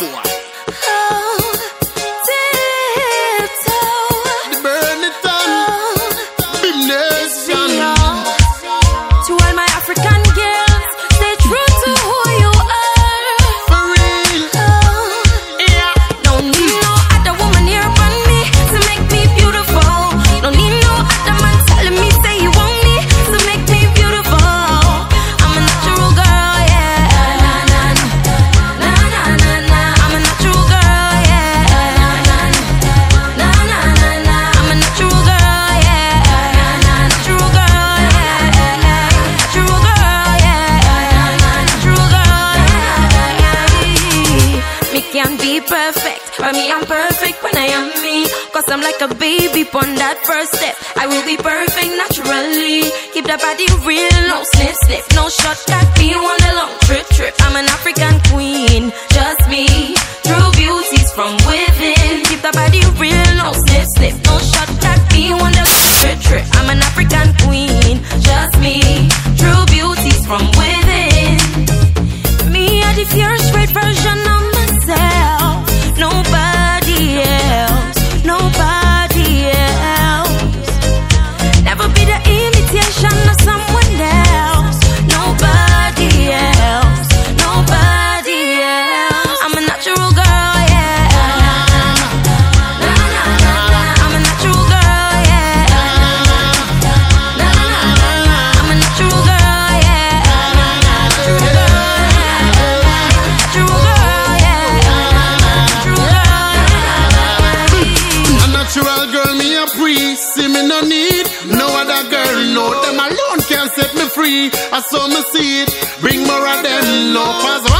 boy. Can't be perfect, but me I'm perfect when I am me. Cause I'm like a baby on that first step. I will be perfect naturally. Keep the body real, no sniff sniff, no shortcut. Be on a long trip. I'm an African queen, just me. True beauty's from within. Keep the body real, no sniff sniff, no shortcut. Be on a long trip. I'm an African queen, just me. True beauty's from within. Me are the pure straight version of nobody else, nobody else. Never be the imitation of someone else. Nobody else, nobody else. I'm a natural girl, yeah. I'm a natural girl, yeah. I'm a natural girl, yeah. Natural girl, yeah. Natural girl, me a priest. See me no need no other girl. No, them alone can set me free. I saw me see it. Bring more of them. No, cause